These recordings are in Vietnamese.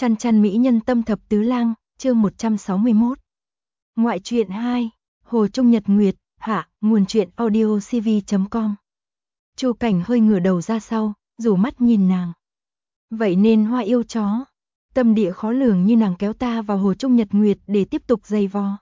Chăn chăn mỹ nhân tâm thập tứ lang, chương 161. Ngoại truyện 2, Hồ Trung Nhật Nguyệt, hạ, nguồn truyện audiocv.com. Chu Cảnh hơi ngửa đầu ra sau, rủ mắt nhìn nàng. Vậy nên Hoa yêu chó, tâm địa khó lường như nàng kéo ta vào Hồ Trung Nhật Nguyệt để tiếp tục giày vò.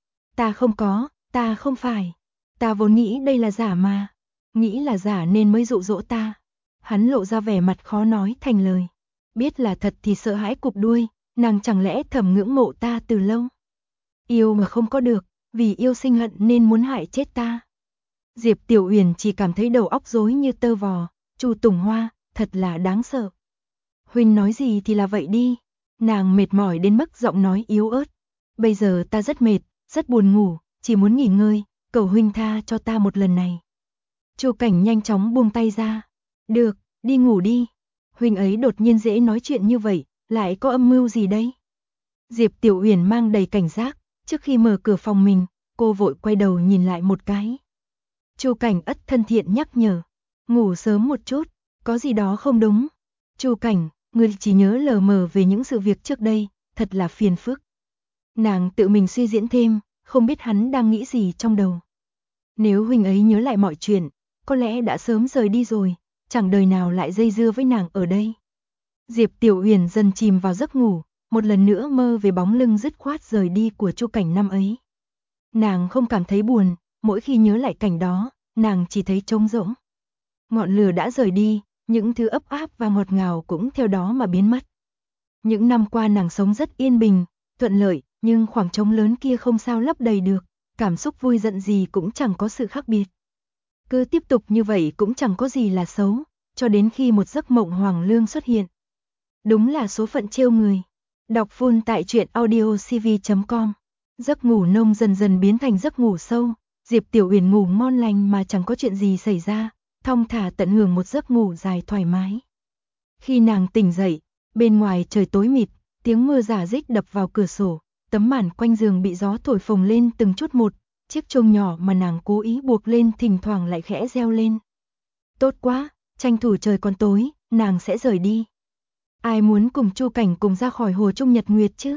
Ta không có, ta không phải. Ta vốn nghĩ đây là giả mà. Nghĩ là giả nên mới dụ dỗ ta. Hắn lộ ra vẻ mặt khó nói thành lời. Biết là thật thì sợ hãi cụp đuôi, nàng chẳng lẽ thầm ngưỡng mộ ta từ lâu. Yêu mà không có được, vì yêu sinh hận nên muốn hại chết ta. Diệp Tiểu Uyển chỉ cảm thấy đầu óc rối như tơ vò, Chu Tùng Hoa, thật là đáng sợ. Huynh nói gì thì là vậy đi. Nàng mệt mỏi đến mức giọng nói yếu ớt. Bây giờ ta rất mệt, rất buồn ngủ, chỉ muốn nghỉ ngơi, cầu huynh tha cho ta một lần này. Chu Cảnh nhanh chóng buông tay ra. Được, đi ngủ đi. Huynh ấy đột nhiên dễ nói chuyện như vậy, lại có âm mưu gì đây? Diệp Tiểu Uyển mang đầy cảnh giác, trước khi mở cửa phòng mình, cô vội quay đầu nhìn lại một cái. Chu Cảnh ất thân thiện nhắc nhở, ngủ sớm một chút, có gì đó không đúng. Chu Cảnh, người chỉ nhớ lờ mờ về những sự việc trước đây, thật là phiền phức. Nàng tự mình suy diễn thêm, không biết hắn đang nghĩ gì trong đầu. Nếu huynh ấy nhớ lại mọi chuyện, có lẽ đã sớm rời đi rồi, chẳng đời nào lại dây dưa với nàng ở đây. Diệp Tiểu Uyển dần chìm vào giấc ngủ, một lần nữa mơ về bóng lưng dứt khoát rời đi của Chu Cảnh năm ấy. Nàng không cảm thấy buồn, mỗi khi nhớ lại cảnh đó, nàng chỉ thấy trống rỗng. Ngọn lửa đã rời đi, những thứ ấp áp và ngọt ngào cũng theo đó mà biến mất. Những năm qua nàng sống rất yên bình, thuận lợi, nhưng khoảng trống lớn kia không sao lấp đầy được, cảm xúc vui giận gì cũng chẳng có sự khác biệt. Cứ tiếp tục như vậy cũng chẳng có gì là xấu, cho đến khi một giấc mộng hoàng lương xuất hiện. Đúng là số phận trêu người. Đọc full tại truyện audiocv.com. Giấc ngủ nông dần dần biến thành giấc ngủ sâu, Diệp Tiểu Uyển ngủ ngon lành mà chẳng có chuyện gì xảy ra, thong thả tận hưởng một giấc ngủ dài thoải mái. Khi nàng tỉnh dậy, bên ngoài trời tối mịt, tiếng mưa rả rích đập vào cửa sổ, tấm màn quanh giường bị gió thổi phồng lên từng chút một, chiếc chuông nhỏ mà nàng cố ý buộc lên thỉnh thoảng lại khẽ reo lên. Tốt quá, tranh thủ trời còn tối, nàng sẽ rời đi. Ai muốn cùng Chu Cảnh cùng ra khỏi Hồ Trung Nhật Nguyệt chứ?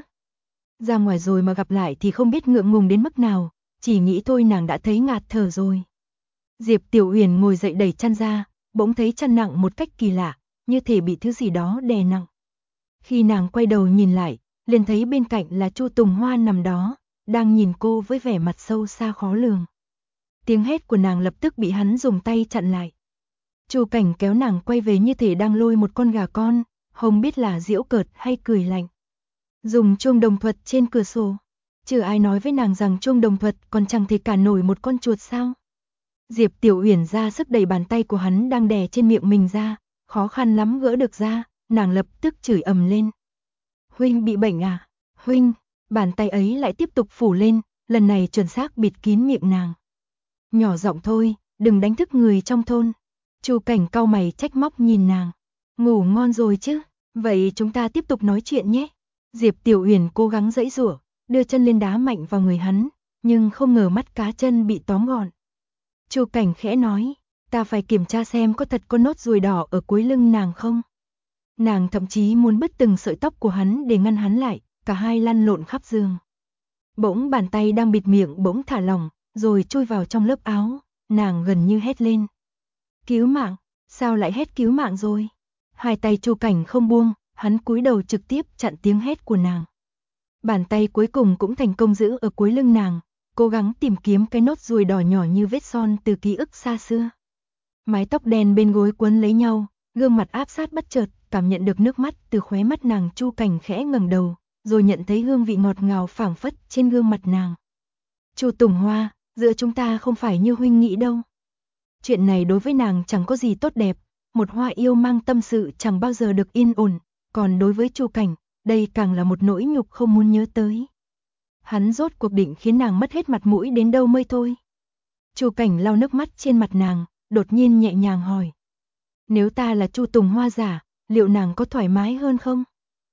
Ra ngoài rồi mà gặp lại thì không biết ngượng ngùng đến mức nào, chỉ nghĩ thôi nàng đã thấy ngạt thở rồi. Diệp Tiểu Uyển ngồi dậy đẩy chăn ra, bỗng thấy chăn nặng một cách kỳ lạ, như thể bị thứ gì đó đè nặng. Khi nàng quay đầu nhìn lại, liền thấy bên cạnh là Chu Tùng Hoa nằm đó, đang nhìn cô với vẻ mặt sâu xa khó lường. Tiếng hét của nàng lập tức bị hắn dùng tay chặn lại. Chu Cảnh kéo nàng quay về như thể đang lôi một con gà con, không biết là giễu cợt hay cười lạnh. Dùng chuông đồng thuật trên cửa sổ. Chứ ai nói với nàng rằng chuông đồng thuật còn chẳng thể cản nổi một con chuột sao? Diệp Tiểu Uyển ra sức đẩy bàn tay của hắn đang đè trên miệng mình ra, khó khăn lắm gỡ được ra, nàng lập tức chửi ầm lên. Huynh bị bệnh à? Huynh, bàn tay ấy lại tiếp tục phủ lên, lần này chuẩn xác bịt kín miệng nàng. Nhỏ giọng thôi, đừng đánh thức người trong thôn. Chu Cảnh cau mày trách móc nhìn nàng. Ngủ ngon rồi chứ, vậy chúng ta tiếp tục nói chuyện nhé. Diệp Tiểu Uyển cố gắng giãy giụa, đưa chân lên đá mạnh vào người hắn, nhưng không ngờ mắt cá chân bị tóm gọn. Chu Cảnh khẽ nói, ta phải kiểm tra xem có thật có nốt ruồi đỏ ở cuối lưng nàng không. Nàng thậm chí muốn bứt từng sợi tóc của hắn để ngăn hắn lại, cả hai lăn lộn khắp giường. Bỗng bàn tay đang bịt miệng bỗng thả lỏng, rồi chui vào trong lớp áo, nàng gần như hét lên. Cứu mạng, sao lại hét cứu mạng rồi? Hai tay Chu Cảnh không buông, hắn cúi đầu trực tiếp chặn tiếng hét của nàng. Bàn tay cuối cùng cũng thành công giữ ở cuối lưng nàng, cố gắng tìm kiếm cái nốt ruồi đỏ nhỏ như vết son từ ký ức xa xưa. Mái tóc đen bên gối quấn lấy nhau, gương mặt áp sát bất chợt, cảm nhận được nước mắt từ khóe mắt nàng. Chu Cảnh khẽ ngẩng đầu, rồi nhận thấy hương vị ngọt ngào phảng phất trên gương mặt nàng. Chu Tùng Hoa, giữa chúng ta không phải như huynh nghĩ đâu. Chuyện này đối với nàng chẳng có gì tốt đẹp, một hoa yêu mang tâm sự chẳng bao giờ được yên ổn, còn đối với Chu Cảnh, đây càng là một nỗi nhục không muốn nhớ tới. Hắn rốt cuộc định khiến nàng mất hết mặt mũi đến đâu mới thôi. Chu Cảnh lau nước mắt trên mặt nàng, đột nhiên nhẹ nhàng hỏi. Nếu ta là Chu Tùng Hoa giả, liệu nàng có thoải mái hơn không?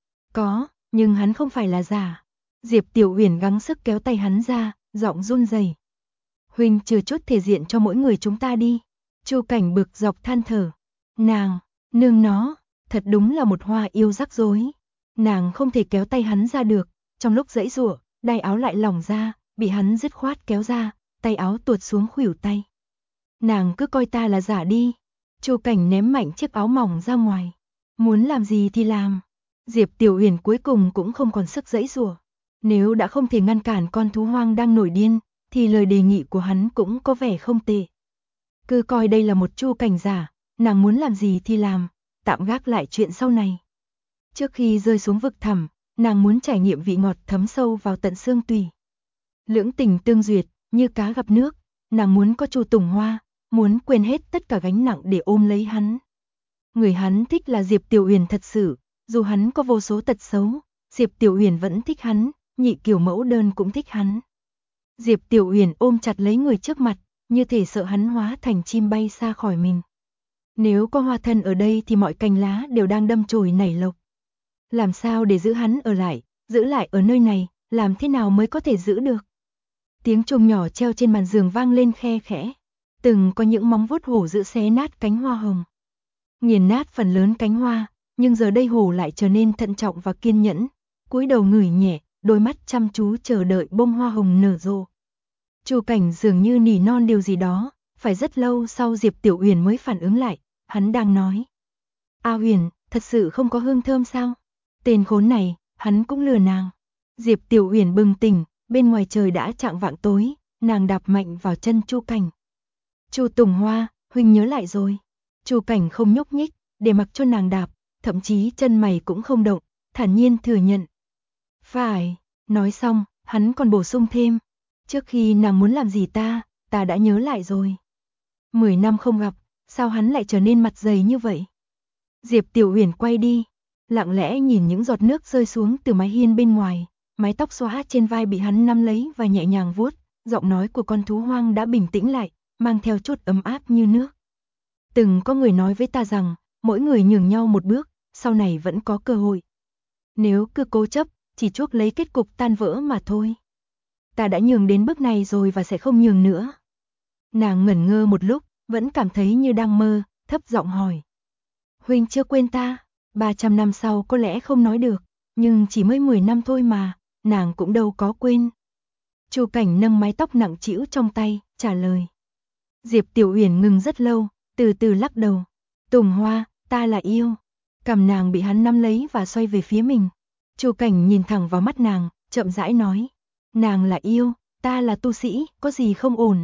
Có, nhưng hắn không phải là giả. Diệp Tiểu Uyển gắng sức kéo tay hắn ra, giọng run rẩy. Huynh trừ chút thể diện cho mỗi người chúng ta đi. Chu Cảnh bực dọc than thở. Nàng, nương nó, thật đúng là một hoa yêu rắc rối. Nàng không thể kéo tay hắn ra được, trong lúc giãy giụa, đai áo lại lỏng ra, bị hắn dứt khoát kéo ra, tay áo tuột xuống khuỷu tay. Nàng cứ coi ta là giả đi. Chu Cảnh ném mạnh chiếc áo mỏng ra ngoài. Muốn làm gì thì làm. Diệp Tiểu Uyển cuối cùng cũng không còn sức giãy giụa. Nếu đã không thể ngăn cản con thú hoang đang nổi điên, thì lời đề nghị của hắn cũng có vẻ không tệ. Cứ coi đây là một Chu Cảnh giả, nàng muốn làm gì thì làm, tạm gác lại chuyện sau này. Trước khi rơi xuống vực thẳm, nàng muốn trải nghiệm vị ngọt thấm sâu vào tận xương tủy. Lưỡng tình tương duyệt, như cá gặp nước, nàng muốn có Chu Tùng Hoa, muốn quên hết tất cả gánh nặng để ôm lấy hắn. Người hắn thích là Diệp Tiểu Uyển thật sự, dù hắn có vô số tật xấu, Diệp Tiểu Uyển vẫn thích hắn, nhị kiểu mẫu đơn cũng thích hắn. Diệp Tiểu Uyển ôm chặt lấy người trước mặt, như thể sợ hắn hóa thành chim bay xa khỏi mình. Nếu có Hoa Thần ở đây thì mọi cành lá đều đang đâm chồi nảy lộc. Làm sao để giữ hắn ở lại, giữ lại ở nơi này, làm thế nào mới có thể giữ được? Tiếng chuông nhỏ treo trên màn giường vang lên khe khẽ. Từng có những móng vuốt hổ dữ xé nát cánh hoa hồng. Nghiền nát phần lớn cánh hoa, nhưng giờ đây hổ lại trở nên thận trọng và kiên nhẫn, cúi đầu ngửi nhẹ, đôi mắt chăm chú chờ đợi bông hoa hồng nở rộ. Chu Cảnh dường như nỉ non điều gì đó, phải rất lâu sau Diệp Tiểu Uyển mới phản ứng lại, hắn đang nói. A Uyển, thật sự không có hương thơm sao? Tên khốn này, hắn cũng lừa nàng. Diệp Tiểu Uyển bừng tỉnh, bên ngoài trời đã chạng vạng tối, nàng đạp mạnh vào chân Chu Cảnh. Chu Tùng Hoa, huynh nhớ lại rồi. Chu Cảnh không nhúc nhích, để mặc cho nàng đạp, thậm chí chân mày cũng không động, thản nhiên thừa nhận. Phải, nói xong, hắn còn bổ sung thêm. Trước khi nàng muốn làm gì ta đã nhớ lại rồi. 10 năm không gặp, sao hắn lại trở nên mặt dày như vậy? Diệp Tiểu Uyển quay đi, lặng lẽ nhìn những giọt nước rơi xuống từ mái hiên bên ngoài, mái tóc xõa trên vai bị hắn nắm lấy và nhẹ nhàng vuốt, giọng nói của con thú hoang đã bình tĩnh lại, mang theo chút ấm áp như nước. Từng có người nói với ta rằng, mỗi người nhường nhau một bước, sau này vẫn có cơ hội. Nếu cứ cố chấp, chỉ chuốc lấy kết cục tan vỡ mà thôi. Ta đã nhường đến bước này rồi và sẽ không nhường nữa. Nàng ngẩn ngơ một lúc, vẫn cảm thấy như đang mơ, thấp giọng hỏi. Huynh chưa quên ta, 300 năm sau có lẽ không nói được, nhưng chỉ mới 10 năm thôi mà, nàng cũng đâu có quên. Chu Cảnh nâng mái tóc nặng trĩu trong tay, trả lời. Diệp Tiểu Uyển ngừng rất lâu, từ từ lắc đầu. Tùng Hoa, ta là yêu. Cằm nàng bị hắn nắm lấy và xoay về phía mình. Chu Cảnh nhìn thẳng vào mắt nàng, chậm rãi nói. Nàng là yêu, ta là tu sĩ, có gì không ổn.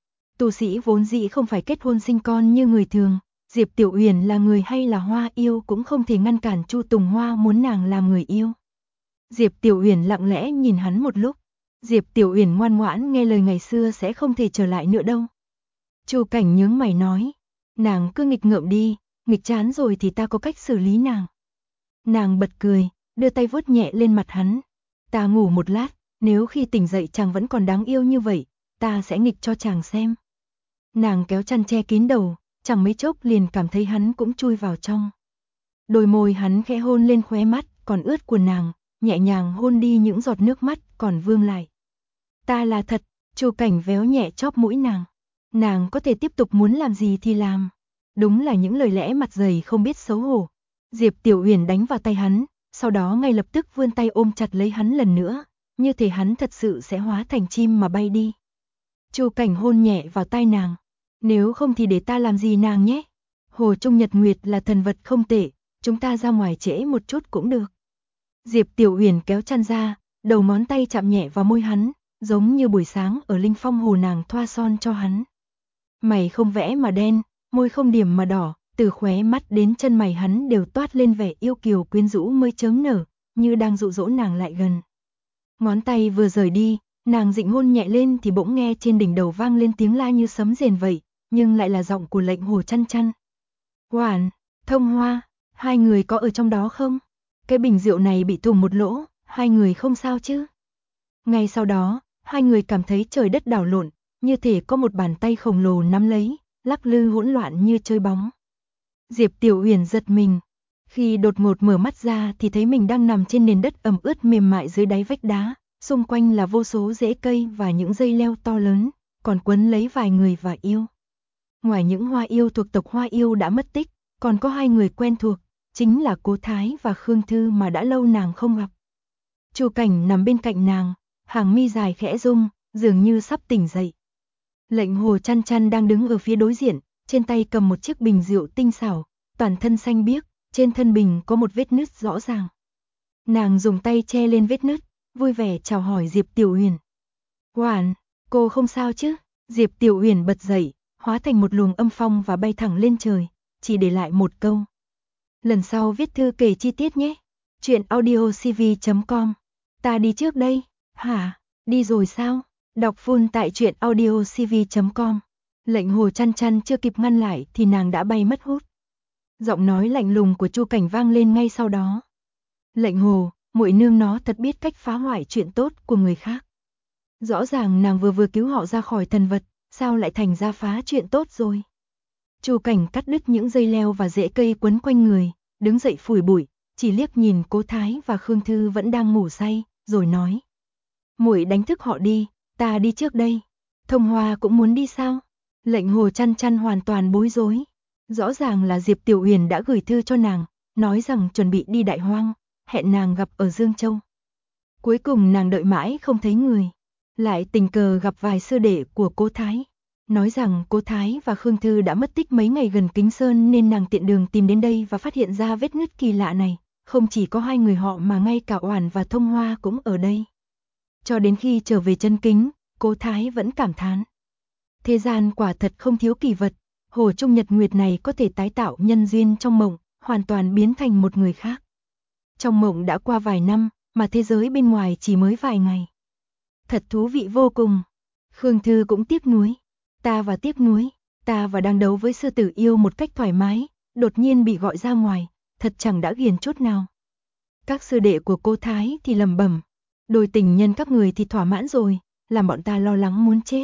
Tu sĩ vốn dĩ không phải kết hôn sinh con như người thường. Diệp Tiểu Uyển là người hay là hoa yêu cũng không thể ngăn cản Chu Tùng Hoa muốn nàng làm người yêu. Diệp Tiểu Uyển lặng lẽ nhìn hắn một lúc. Diệp Tiểu Uyển ngoan ngoãn nghe lời ngày xưa sẽ không thể trở lại nữa đâu. Chu Cảnh nhướng mày nói. Nàng cứ nghịch ngợm đi, nghịch chán rồi thì ta có cách xử lý nàng. Nàng bật cười, đưa tay vuốt nhẹ lên mặt hắn. Ta ngủ một lát, nếu khi tỉnh dậy chàng vẫn còn đáng yêu như vậy, ta sẽ nghịch cho chàng xem. Nàng kéo chăn che kín đầu, chẳng mấy chốc liền cảm thấy hắn cũng chui vào trong. Đôi môi hắn khẽ hôn lên khóe mắt còn ướt của nàng, nhẹ nhàng hôn đi những giọt nước mắt còn vương lại. Ta là thật, Chu Cảnh véo nhẹ chóp mũi nàng. Nàng có thể tiếp tục muốn làm gì thì làm. Đúng là những lời lẽ mặt dày không biết xấu hổ. Diệp Tiểu Uyển đánh vào tay hắn, sau đó ngay lập tức vươn tay ôm chặt lấy hắn lần nữa, như thể hắn thật sự sẽ hóa thành chim mà bay đi. Chu Cảnh hôn nhẹ vào tai nàng. Nếu không thì để ta làm gì nàng nhé. Hồ Trung Nhật Nguyệt là thần vật không tệ, chúng ta ra ngoài trễ một chút cũng được. Diệp Tiểu Uyển kéo chăn ra, đầu ngón tay chạm nhẹ vào môi hắn, giống như buổi sáng ở Linh Phong Hồ nàng thoa son cho hắn. Mày không vẽ mà đen, môi không điểm mà đỏ, từ khóe mắt đến chân mày hắn đều toát lên vẻ yêu kiều quyến rũ mới chớm nở, như đang dụ dỗ nàng lại gần. Ngón tay vừa rời đi, nàng dịnh hôn nhẹ lên thì bỗng nghe trên đỉnh đầu vang lên tiếng la như sấm rền vậy, nhưng lại là giọng của Lệnh Hồ Chăn Chăn. Quản, Thông Hoa, hai người có ở trong đó không? Cái bình rượu này bị thủng một lỗ, hai người không sao chứ? Ngay sau đó, hai người cảm thấy trời đất đảo lộn, như thể có một bàn tay khổng lồ nắm lấy, lắc lư hỗn loạn như chơi bóng. Diệp Tiểu Uyển giật mình. Khi đột ngột mở mắt ra thì thấy mình đang nằm trên nền đất ẩm ướt mềm mại dưới đáy vách đá, xung quanh là vô số rễ cây và những dây leo to lớn, còn quấn lấy vài người và yêu. Ngoài những hoa yêu thuộc tộc hoa yêu đã mất tích, còn có hai người quen thuộc, chính là Cố Thái và Khương Thư mà đã lâu nàng không gặp. Chu Cảnh nằm bên cạnh nàng, hàng mi dài khẽ rung, dường như sắp tỉnh dậy. Lệnh Hồ Chăn Chăn đang đứng ở phía đối diện, trên tay cầm một chiếc bình rượu tinh xảo, toàn thân xanh biếc, trên thân bình có một vết nứt rõ ràng. Nàng dùng tay che lên vết nứt, vui vẻ chào hỏi Diệp Tiểu Uyển. "Oản, cô không sao chứ?" Diệp Tiểu Uyển bật dậy, hóa thành một luồng âm phong và bay thẳng lên trời, chỉ để lại một câu: "Lần sau viết thư kể chi tiết nhé." Truyện audio cv.com. Ta đi trước đây. Hả? Đi rồi sao? Đọc full tại truyện audio cv.com. Lệnh Hồ Chăn Chăn chưa kịp ngăn lại thì nàng đã bay mất hút. Giọng nói lạnh lùng của Chu Cảnh vang lên ngay sau đó. "Lệnh Hồ, muội nương nó thật biết cách phá hoại chuyện tốt của người khác. Rõ ràng nàng vừa cứu họ ra khỏi thần vật, sao lại thành ra phá chuyện tốt rồi?" Chu Cảnh cắt đứt những dây leo và rễ cây quấn quanh người, đứng dậy phủi bụi, chỉ liếc nhìn Cố Thái và Khương Thư vẫn đang ngủ say, rồi nói: "Muội đánh thức họ đi, ta đi trước đây." "Thông Hoa cũng muốn đi sao?" Lệnh Hồ Chăn Chăn hoàn toàn bối rối. Rõ ràng là Diệp Tiểu Uyển đã gửi thư cho nàng, nói rằng chuẩn bị đi Đại Hoang, hẹn nàng gặp ở Dương Châu. Cuối cùng nàng đợi mãi không thấy người, lại tình cờ gặp vài sư đệ của Cố Thái, nói rằng Cố Thái và Khương Thư đã mất tích mấy ngày gần Kính Sơn nên nàng tiện đường tìm đến đây và phát hiện ra vết nứt kỳ lạ này, không chỉ có hai người họ mà ngay cả Oản và Thông Hoa cũng ở đây. Cho đến khi trở về chân Kính, Cố Thái vẫn cảm thán: thế gian quả thật không thiếu kỳ vật, Hồ Trung Nhật Nguyệt này có thể tái tạo nhân duyên trong mộng, hoàn toàn biến thành một người khác. Trong mộng đã qua vài năm, mà thế giới bên ngoài chỉ mới vài ngày. Thật thú vị vô cùng. Khương Thư cũng tiếc nuối. Ta và đang đấu với sư tử yêu một cách thoải mái, đột nhiên bị gọi ra ngoài, thật chẳng đã ghiền chút nào. Các sư đệ của Cố Thái thì lẩm bẩm: đôi tình nhân các người thì thỏa mãn rồi, làm bọn ta lo lắng muốn chết.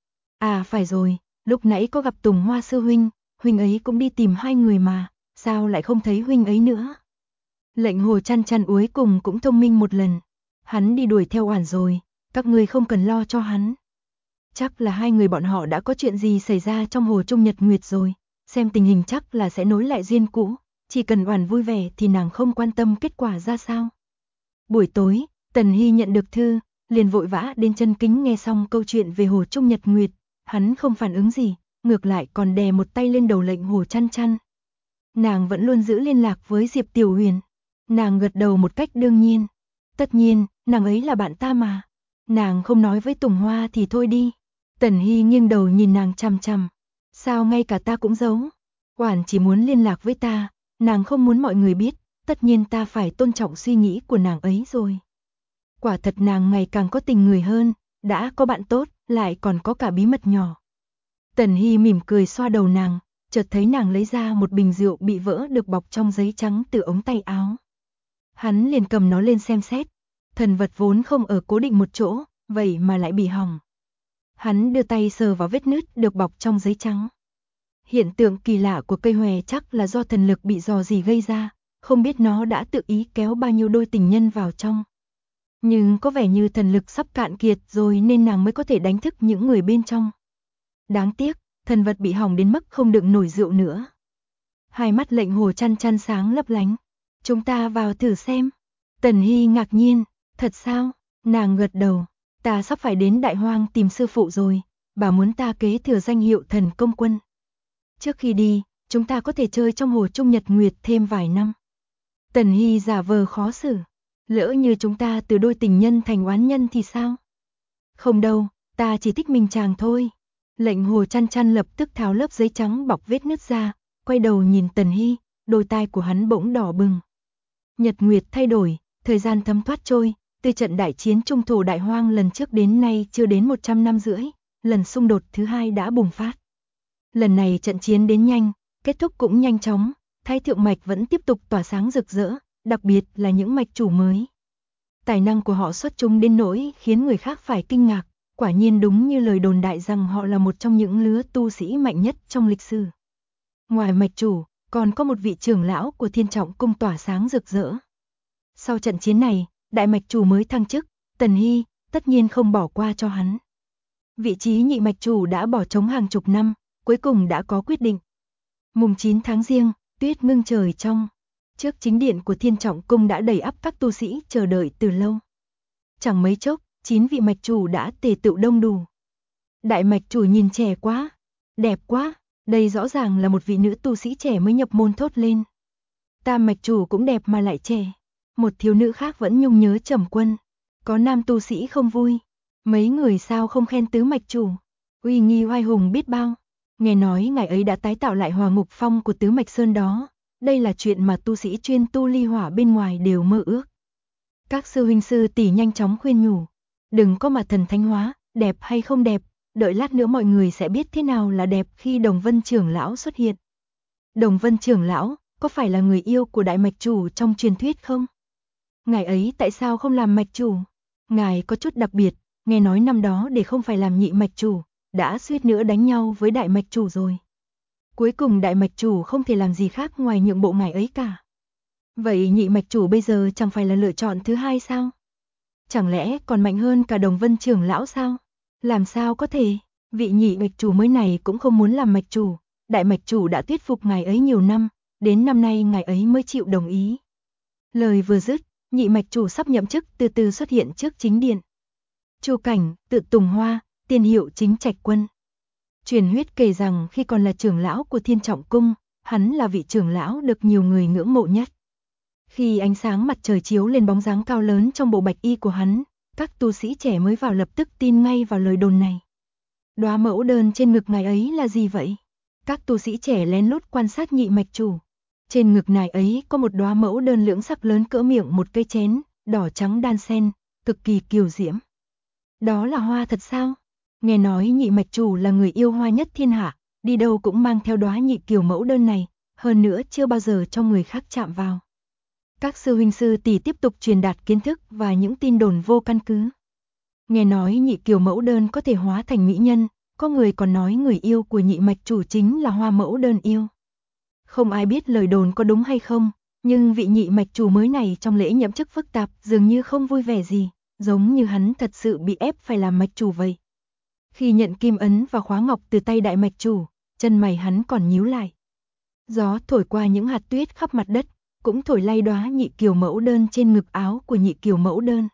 À phải rồi, lúc nãy có gặp Tùng Hoa sư huynh, huynh ấy cũng đi tìm hai người mà, sao lại không thấy huynh ấy nữa? Lệnh Hồ Chăn Chăn cuối cùng cũng thông minh một lần, hắn đi đuổi theo Oản rồi, các ngươi không cần lo cho hắn. Chắc là hai người bọn họ đã có chuyện gì xảy ra trong Hồ Trung Nhật Nguyệt rồi, xem tình hình chắc là sẽ nối lại duyên cũ, chỉ cần Oản vui vẻ thì nàng không quan tâm kết quả ra sao. Buổi tối, Tần Hy nhận được thư, liền vội vã đến chân Kính nghe xong câu chuyện về Hồ Trung Nhật Nguyệt, hắn không phản ứng gì, ngược lại còn đè một tay lên đầu Lệnh Hồ Chăn Chăn. Nàng vẫn luôn giữ liên lạc với Diệp Tiểu Huyền. Nàng gật đầu một cách đương nhiên. Tất nhiên, nàng ấy là bạn ta mà. Nàng không nói với Tùng Hoa thì thôi đi. Tần Hy nghiêng đầu nhìn nàng chằm chằm. Sao ngay cả ta cũng giấu? Oản chỉ muốn liên lạc với ta, nàng không muốn mọi người biết, tất nhiên ta phải tôn trọng suy nghĩ của nàng ấy rồi. Quả thật nàng ngày càng có tình người hơn, đã có bạn tốt, lại còn có cả bí mật nhỏ. Tần Hy mỉm cười xoa đầu nàng, chợt thấy nàng lấy ra một bình rượu bị vỡ được bọc trong giấy trắng từ ống tay áo. Hắn liền cầm nó lên xem xét, thần vật vốn không ở cố định một chỗ, vậy mà lại bị hỏng. Hắn đưa tay sờ vào vết nứt được bọc trong giấy trắng. Hiện tượng kỳ lạ của cây hòe chắc là do thần lực bị rò rỉ gây ra, không biết nó đã tự ý kéo bao nhiêu đôi tình nhân vào trong. Nhưng có vẻ như thần lực sắp cạn kiệt rồi nên nàng mới có thể đánh thức những người bên trong. Đáng tiếc, thần vật bị hỏng đến mức không đựng nổi rượu nữa. Hai mắt Lệnh Hồ Chăn Chăn sáng lấp lánh. Chúng ta vào thử xem. Tần Hy ngạc nhiên, thật sao? Nàng gật đầu, ta sắp phải đến Đại Hoang tìm sư phụ rồi, bà muốn ta kế thừa danh hiệu thần công quân. Trước khi đi, chúng ta có thể chơi trong Hồ Trung Nhật Nguyệt thêm vài năm. Tần Hy giả vờ khó xử, lỡ như chúng ta từ đôi tình nhân thành oán nhân thì sao? Không đâu, ta chỉ thích mình chàng thôi. Lệnh Hồ Chăn Chăn lập tức tháo lớp giấy trắng bọc vết nứt ra, quay đầu nhìn Tần Hy, đôi tai của hắn bỗng đỏ bừng. Nhật Nguyệt thay đổi, thời gian thấm thoát trôi, từ trận đại chiến trung thổ Đại Hoang lần trước đến nay chưa đến 100 năm rưỡi, lần xung đột thứ hai đã bùng phát. Lần này trận chiến đến nhanh, kết thúc cũng nhanh chóng, Thái Thượng Mạch vẫn tiếp tục tỏa sáng rực rỡ, đặc biệt là những mạch chủ mới. Tài năng của họ xuất chúng đến nỗi khiến người khác phải kinh ngạc, quả nhiên đúng như lời đồn đại rằng họ là một trong những lứa tu sĩ mạnh nhất trong lịch sử. Ngoài mạch chủ, còn có một vị trưởng lão của Thiên Trọng Cung tỏa sáng rực rỡ. Sau trận chiến này, đại mạch chủ mới thăng chức, Tần Hy, tất nhiên không bỏ qua cho hắn. Vị trí nhị mạch chủ đã bỏ trống hàng chục năm, cuối cùng đã có quyết định. Mùng 9 tháng Giêng, tuyết ngưng trời trong. Trước chính điện của Thiên Trọng Cung đã đầy ắp các tu sĩ chờ đợi từ lâu. Chẳng mấy chốc, 9 vị mạch chủ đã tề tựu đông đủ. Đại mạch chủ nhìn trẻ quá, đẹp quá, đây rõ ràng là một vị nữ tu sĩ trẻ mới nhập môn thốt lên. Tam mạch chủ cũng đẹp mà lại trẻ. Một thiếu nữ khác vẫn nhung nhớ Trầm Quân. Có nam tu sĩ không vui. Mấy người sao không khen tứ mạch chủ, uy nghi oai hùng biết bao. Nghe nói ngài ấy đã tái tạo lại Hỏa Ngục Phong của tứ mạch sơn đó. Đây là chuyện mà tu sĩ chuyên tu ly hỏa bên ngoài đều mơ ước. Các sư huynh sư tỷ nhanh chóng khuyên nhủ. Đừng có mà thần thánh hóa, đẹp hay không đẹp, đợi lát nữa mọi người sẽ biết thế nào là đẹp khi Đồng Vân trưởng lão xuất hiện. Đồng Vân trưởng lão, có phải là người yêu của đại mạch chủ trong truyền thuyết không? Ngài ấy tại sao không làm mạch chủ? Ngài có chút đặc biệt, nghe nói năm đó để không phải làm nhị mạch chủ, đã suýt nữa đánh nhau với đại mạch chủ rồi. Cuối cùng đại mạch chủ không thể làm gì khác ngoài nhượng bộ ngài ấy cả. Vậy nhị mạch chủ bây giờ chẳng phải là lựa chọn thứ hai sao? Chẳng lẽ còn mạnh hơn cả Đồng Vân trưởng lão sao? Làm sao có thể, vị nhị mạch chủ mới này cũng không muốn làm mạch chủ, đại mạch chủ đã thuyết phục ngài ấy nhiều năm, đến năm nay ngài ấy mới chịu đồng ý. Lời vừa dứt, nhị mạch chủ sắp nhậm chức từ từ xuất hiện trước chính điện. Chu Cảnh, tự Tùng Hoa, tiền hiệu Chính Trạch Quân. Truyền huyết kể rằng khi còn là trưởng lão của Thiên Trọng Cung, hắn là vị trưởng lão được nhiều người ngưỡng mộ nhất. Khi ánh sáng mặt trời chiếu lên bóng dáng cao lớn trong bộ bạch y của hắn, các tu sĩ trẻ mới vào lập tức tin ngay vào lời đồn này. Đóa mẫu đơn trên ngực ngài ấy là gì vậy? Các tu sĩ trẻ lén lút quan sát nhị mạch chủ. Trên ngực ngài ấy có một đóa mẫu đơn lưỡng sắc lớn cỡ miệng một cây chén, đỏ trắng đan xen, cực kỳ kiều diễm. Đó là hoa thật sao? Nghe nói nhị mạch chủ là người yêu hoa nhất thiên hạ, đi đâu cũng mang theo đóa nhị kiều mẫu đơn này, hơn nữa chưa bao giờ cho người khác chạm vào. Các sư huynh sư tỷ tiếp tục truyền đạt kiến thức và những tin đồn vô căn cứ. Nghe nói nhị kiều mẫu đơn có thể hóa thành mỹ nhân, có người còn nói người yêu của nhị mạch chủ chính là hoa mẫu đơn yêu. Không ai biết lời đồn có đúng hay không, nhưng vị nhị mạch chủ mới này trong lễ nhậm chức phức tạp dường như không vui vẻ gì, giống như hắn thật sự bị ép phải làm mạch chủ vậy. Khi nhận kim ấn và khóa ngọc từ tay đại mạch chủ, chân mày hắn còn nhíu lại. Gió thổi qua những hạt tuyết khắp mặt đất, cũng thổi lay đóa nhị kiều mẫu đơn trên ngực áo của nhị kiều mẫu đơn.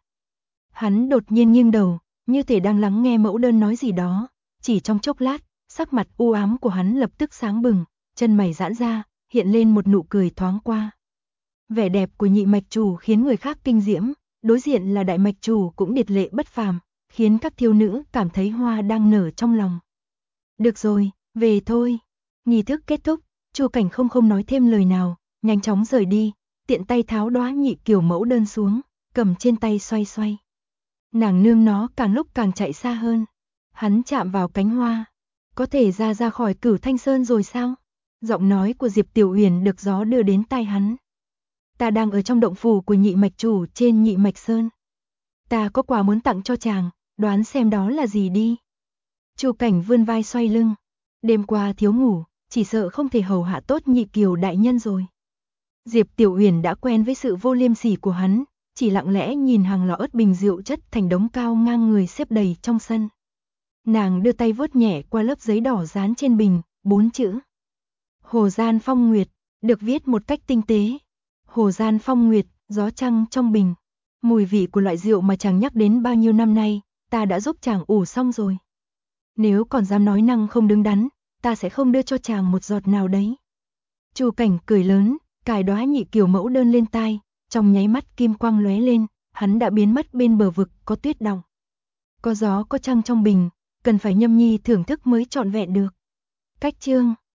Hắn đột nhiên nghiêng đầu, như thể đang lắng nghe mẫu đơn nói gì đó, chỉ trong chốc lát, sắc mặt u ám của hắn lập tức sáng bừng, chân mày giãn ra, hiện lên một nụ cười thoáng qua. Vẻ đẹp của nhị mạch chủ khiến người khác kinh diễm, đối diện là đại mạch chủ cũng điệt lệ bất phàm, khiến các thiếu nữ cảm thấy hoa đang nở trong lòng. Được rồi, về thôi. Nghi thức kết thúc, Chu Cảnh không nói thêm lời nào, nhanh chóng rời đi, tiện tay tháo đóa nhị kiều mẫu đơn xuống, cầm trên tay xoay xoay. Nàng nương nó càng lúc càng chạy xa hơn. Hắn chạm vào cánh hoa. Có thể ra khỏi Cửu Thanh Sơn rồi sao? Giọng nói của Diệp Tiểu Uyển được gió đưa đến tai hắn. Ta đang ở trong động phủ của nhị mạch chủ trên nhị mạch sơn. Ta có quà muốn tặng cho chàng, đoán xem đó là gì đi. Chu Cảnh vươn vai xoay lưng. Đêm qua thiếu ngủ, chỉ sợ không thể hầu hạ tốt nhị kiều đại nhân rồi. Diệp Tiểu Uyển đã quen với sự vô liêm sỉ của hắn, chỉ lặng lẽ nhìn hàng lọ ớt bình rượu chất thành đống cao ngang người xếp đầy trong sân. Nàng đưa tay vuốt nhẹ qua lớp giấy đỏ dán trên bình, 4 chữ. Hồ Gian Phong Nguyệt, được viết một cách tinh tế. Hồ Gian Phong Nguyệt, gió trăng trong bình. Mùi vị của loại rượu mà chàng nhắc đến bao nhiêu năm nay, ta đã giúp chàng ủ xong rồi. Nếu còn dám nói năng không đứng đắn, ta sẽ không đưa cho chàng một giọt nào đấy. Chu Cảnh cười lớn, cài đóa nhị kiều mẫu đơn lên tai, trong nháy mắt kim quang lóe lên, hắn đã biến mất bên bờ vực có tuyết đọng. Có gió có trăng trong bình, cần phải nhâm nhi thưởng thức mới trọn vẹn được. Cách chương